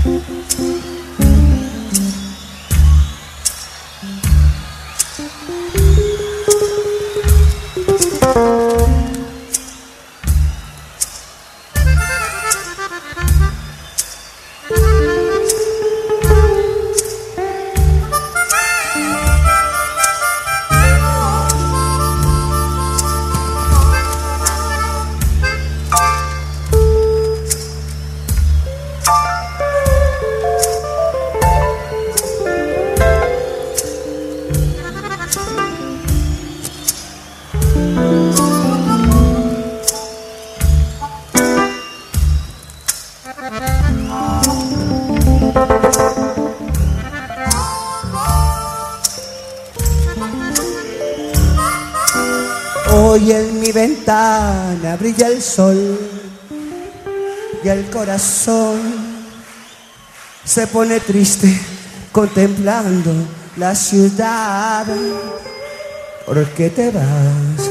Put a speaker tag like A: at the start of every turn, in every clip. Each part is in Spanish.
A: Hoy en mi ventana brilla el sol y el corazón se pone triste contemplando la ciudad. ¿Por qué te vas?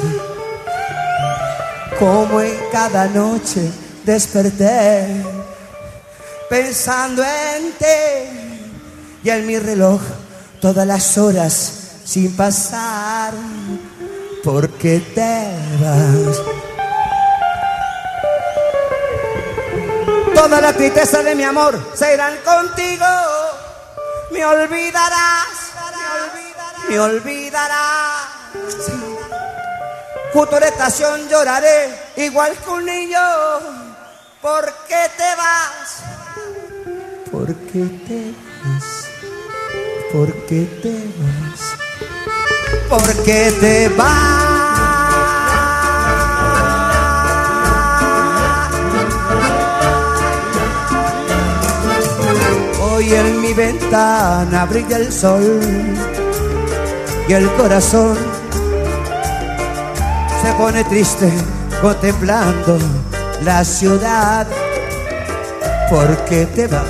A: Como en cada noche desperté pensando en ti y en mi reloj todas las horas sin pasar. ¿Por qué te vas? Toda la tristeza de mi amor se irán contigo. Me olvidarás, me olvidarás. Junto a la estación lloraré igual que un niño. ¿Por qué te vas? ¿Por qué te vas? ¿Por qué te vas? ¿Por qué te vas? Hoy en mi ventana brilla el sol y el corazón se pone triste contemplando la ciudad. ¿Por qué te vas?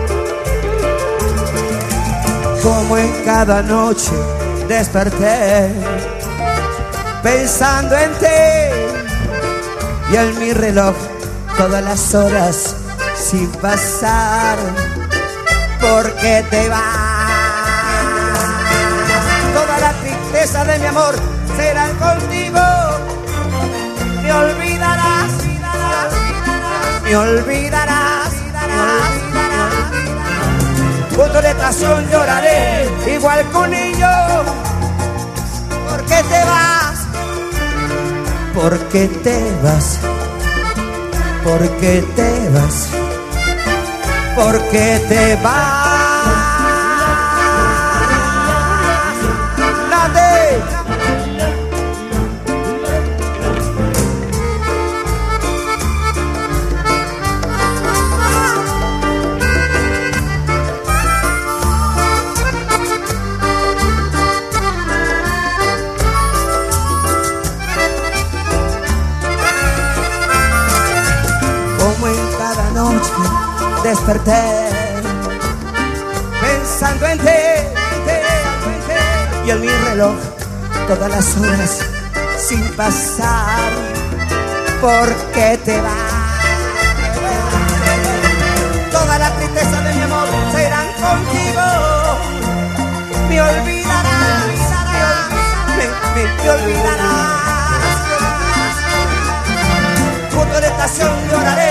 A: Como en cada noche desperté pensando en ti y en mi reloj todas las horas sin pasar. ¿Por qué te vas? Toda la tristeza de mi amor será contigo. Me olvidarás, me olvidarás, junto a la estación lloraré igual que un niño. ¿Por qué te vas? ¿Por qué te vas? ¿Por qué te vas? ¿Por qué te vas? Nadie. Como en cada noche desperté pensando en ti y en mi reloj todas las horas sin pasar. ¿Por qué te vas? Toda la tristeza de mi amor serán contigo. Me olvidarás, me olvidarás. Junto a la estación lloraré